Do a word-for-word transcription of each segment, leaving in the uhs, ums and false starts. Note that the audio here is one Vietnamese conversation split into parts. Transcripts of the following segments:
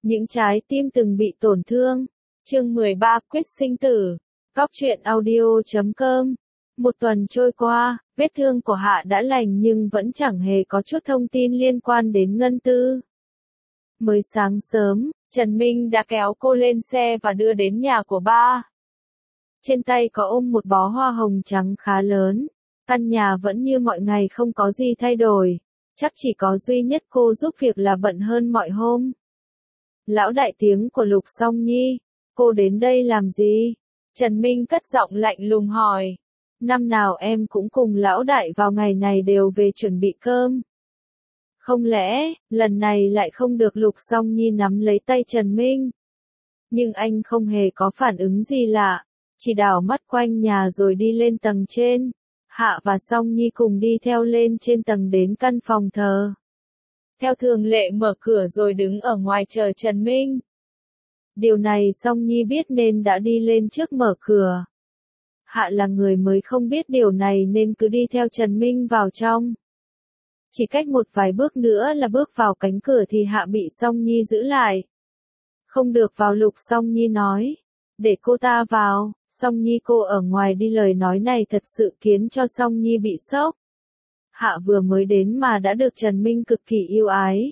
Những trái tim từng bị tổn thương. Chương mười ba Quyết sinh tử. Góc truyện audio chấm com. Một tuần trôi qua, vết thương của Hạ đã lành nhưng vẫn chẳng hề có chút thông tin liên quan đến Ngân Tư. Mới sáng sớm, Trần Minh đã kéo cô lên xe và đưa đến nhà của ba. Trên tay có ôm một bó hoa hồng trắng khá lớn. Căn nhà vẫn như mọi ngày không có gì thay đổi. Chắc chỉ có duy nhất cô giúp việc là bận hơn mọi hôm. Lão đại tiếng của Lục Song Nhi. Cô đến đây làm gì? Trần Minh cất giọng lạnh lùng hỏi. Năm nào em cũng cùng lão đại vào ngày này đều về chuẩn bị cơm. Không lẽ, lần này lại không được Lục Song Nhi nắm lấy tay Trần Minh? Nhưng anh không hề có phản ứng gì lạ. Chỉ đảo mắt quanh nhà rồi đi lên tầng trên. Hạ và Song Nhi cùng đi theo lên trên tầng đến căn phòng thờ. Theo thường lệ mở cửa rồi đứng ở ngoài chờ Trần Minh. Điều này Song Nhi biết nên đã đi lên trước mở cửa. Hạ là người mới không biết điều này nên cứ đi theo Trần Minh vào trong. Chỉ cách một vài bước nữa là bước vào cánh cửa thì Hạ bị Song Nhi giữ lại. Không được vào, Lục Song Nhi nói. Để cô ta vào. Song Nhi cô ở ngoài đi, lời nói này thật sự khiến cho Song Nhi bị sốc. Hạ vừa mới đến mà đã được Trần Minh cực kỳ yêu ái.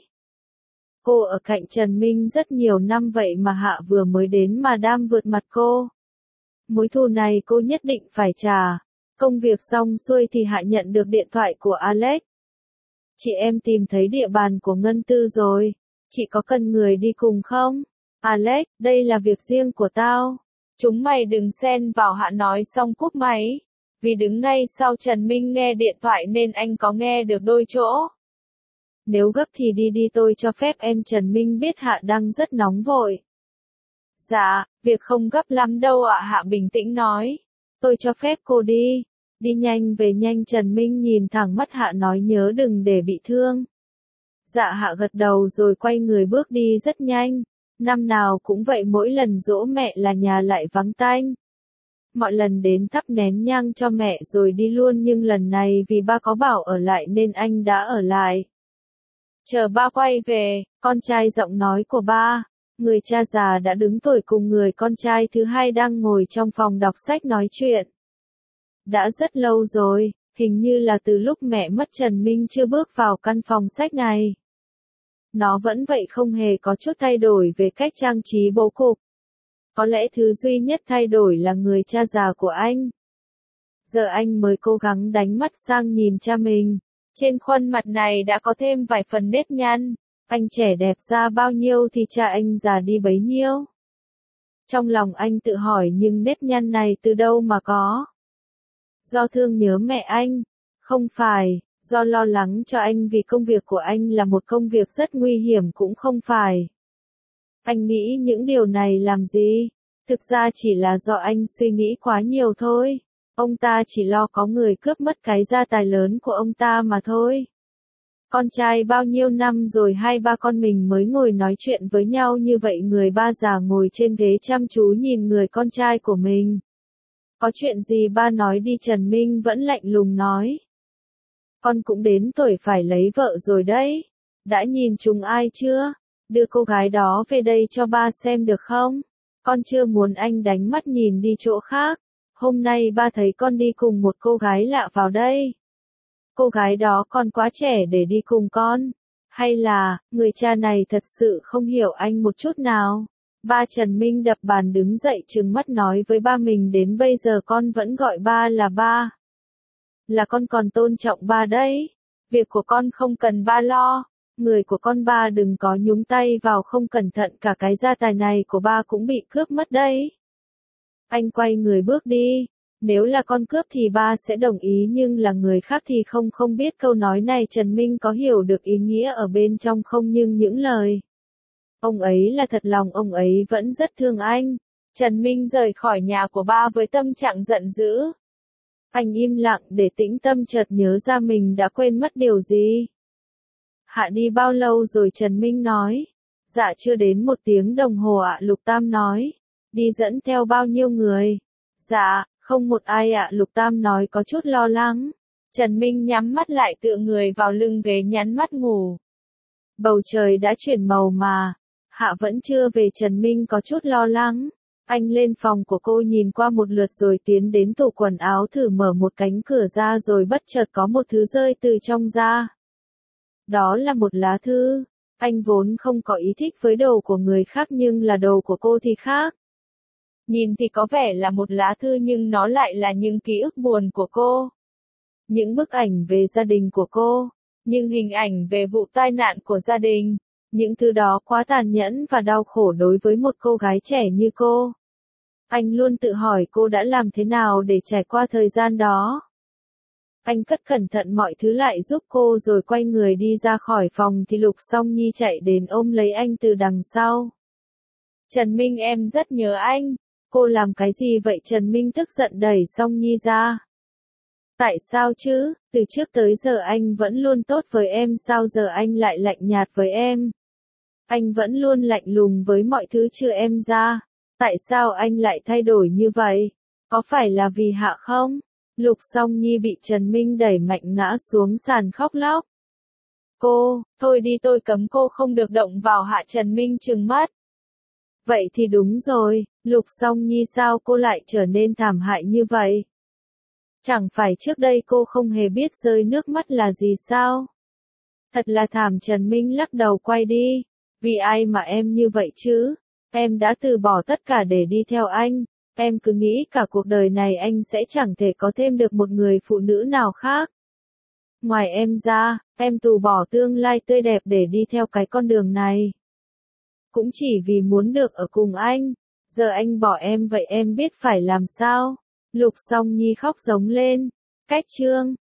Cô ở cạnh Trần Minh rất nhiều năm vậy mà Hạ vừa mới đến mà đam vượt mặt cô. Mối thù này cô nhất định phải trả. Công việc xong xuôi thì Hạ nhận được điện thoại của Alex. Chị em tìm thấy địa bàn của Ngân Tư rồi. Chị có cần người đi cùng không? Alex, đây là việc riêng của tao. Chúng mày đừng xen vào, Hạ nói xong cúp máy. Vì đứng ngay sau Trần Minh nghe điện thoại nên anh có nghe được đôi chỗ. Nếu gấp thì đi đi, tôi cho phép em. Trần Minh biết Hạ đang rất nóng vội. Dạ, việc không gấp lắm đâu ạ, Hạ bình tĩnh nói. Tôi cho phép cô đi. Đi nhanh về nhanh. Trần Minh nhìn thẳng mắt Hạ nói nhớ đừng để bị thương. Dạ. Hạ gật đầu rồi quay người bước đi rất nhanh. Năm nào cũng vậy, mỗi lần giỗ mẹ là nhà lại vắng tanh. Mọi lần đến thắp nén nhang cho mẹ rồi đi luôn, nhưng lần này vì ba có bảo ở lại nên anh đã ở lại. Chờ ba quay về, con trai giọng nói của ba, người cha già đã đứng tuổi cùng người con trai thứ hai đang ngồi trong phòng đọc sách nói chuyện. Đã rất lâu rồi, hình như là từ lúc mẹ mất Trần Minh chưa bước vào căn phòng sách này. Nó vẫn vậy, không hề có chút thay đổi về cách trang trí bố cục. Có lẽ thứ duy nhất thay đổi là người cha già của anh. Giờ anh mới cố gắng đánh mắt sang nhìn cha mình. Trên khuôn mặt này đã có thêm vài phần nếp nhăn. Anh trẻ đẹp ra bao nhiêu thì cha anh già đi bấy nhiêu. Trong lòng anh tự hỏi, nhưng nếp nhăn này từ đâu mà có? Do thương nhớ mẹ anh? Không phải. Do lo lắng cho anh vì công việc của anh là một công việc rất nguy hiểm cũng không phải. Anh nghĩ những điều này làm gì? Thực ra chỉ là do anh suy nghĩ quá nhiều thôi. Ông ta chỉ lo có người cướp mất cái gia tài lớn của ông ta mà thôi. Con trai bao nhiêu năm rồi hai ba con mình mới ngồi nói chuyện với nhau như vậy. Người ba già ngồi trên ghế chăm chú nhìn người con trai của mình. Có chuyện gì ba nói đi. Trần Minh vẫn lạnh lùng nói. Con cũng đến tuổi phải lấy vợ rồi đấy. Đã nhìn chúng ai chưa? Đưa cô gái đó về đây cho ba xem được không? Con chưa muốn. Anh đánh mắt nhìn đi chỗ khác. Hôm nay ba thấy con đi cùng một cô gái lạ vào đây. Cô gái đó còn quá trẻ để đi cùng con. Hay là, người cha này thật sự không hiểu anh một chút nào? Ba. Trần Minh đập bàn đứng dậy trừng mắt nói với ba mình, đến bây giờ con vẫn gọi ba là ba. Là con còn tôn trọng ba đấy. Việc của con không cần ba lo. Người của con ba đừng có nhúng tay vào, không cẩn thận cả cái gia tài này của ba cũng bị cướp mất đấy. Anh quay người bước đi. Nếu là con cướp thì ba sẽ đồng ý, nhưng là người khác thì không. Không biết câu nói này Trần Minh có hiểu được ý nghĩa ở bên trong không, nhưng những lời ông ấy là thật lòng, ông ấy vẫn rất thương anh. Trần Minh rời khỏi nhà của ba với tâm trạng giận dữ. Anh im lặng để tĩnh tâm, chợt nhớ ra mình đã quên mất điều gì. Hạ đi bao lâu rồi? Trần Minh nói. Dạ chưa đến một tiếng đồng hồ ạ. Lục Tam nói. Đi dẫn theo bao nhiêu người? Dạ, không một ai ạ. Lục Tam nói có chút lo lắng. Trần Minh nhắm mắt lại tựa người vào lưng ghế nhắm mắt ngủ. Bầu trời đã chuyển màu mà. Hạ vẫn chưa về, Trần Minh có chút lo lắng. Anh lên phòng của cô nhìn qua một lượt rồi tiến đến tủ quần áo thử mở một cánh cửa ra rồi bất chợt có một thứ rơi từ trong ra. Đó là một lá thư. Anh vốn không có ý thích với đồ của người khác nhưng là đồ của cô thì khác. Nhìn thì có vẻ là một lá thư nhưng nó lại là những ký ức buồn của cô. Những bức ảnh về gia đình của cô, những hình ảnh về vụ tai nạn của gia đình. Những thứ đó quá tàn nhẫn và đau khổ đối với một cô gái trẻ như cô. Anh luôn tự hỏi cô đã làm thế nào để trải qua thời gian đó. Anh cất cẩn thận mọi thứ lại giúp cô rồi quay người đi ra khỏi phòng thì Lục Song Nhi chạy đến ôm lấy anh từ đằng sau. Trần Minh, em rất nhớ anh. Cô làm cái gì vậy? Trần Minh tức giận đẩy Song Nhi ra. Tại sao chứ, từ trước tới giờ anh vẫn luôn tốt với em, sao giờ anh lại lạnh nhạt với em? Anh vẫn luôn lạnh lùng với mọi thứ trừ em ra. Tại sao anh lại thay đổi như vậy? Có phải là vì Hạ không? Lục Song Nhi bị Trần Minh đẩy mạnh ngã xuống sàn khóc lóc. Cô, thôi đi, tôi cấm cô không được động vào Hạ. Trần Minh trừng mắt. Vậy thì đúng rồi, Lục Song Nhi, sao cô lại trở nên thảm hại như vậy? Chẳng phải trước đây cô không hề biết rơi nước mắt là gì sao? Thật là thảm. Trần Minh lắc đầu quay đi. Vì ai mà em như vậy chứ? Em đã từ bỏ tất cả để đi theo anh. Em cứ nghĩ cả cuộc đời này anh sẽ chẳng thể có thêm được một người phụ nữ nào khác. Ngoài em ra, em từ bỏ tương lai tươi đẹp để đi theo cái con đường này. Cũng chỉ vì muốn được ở cùng anh. Giờ anh bỏ em vậy em biết phải làm sao? Lục Song Nhi khóc giống lên. Cách chương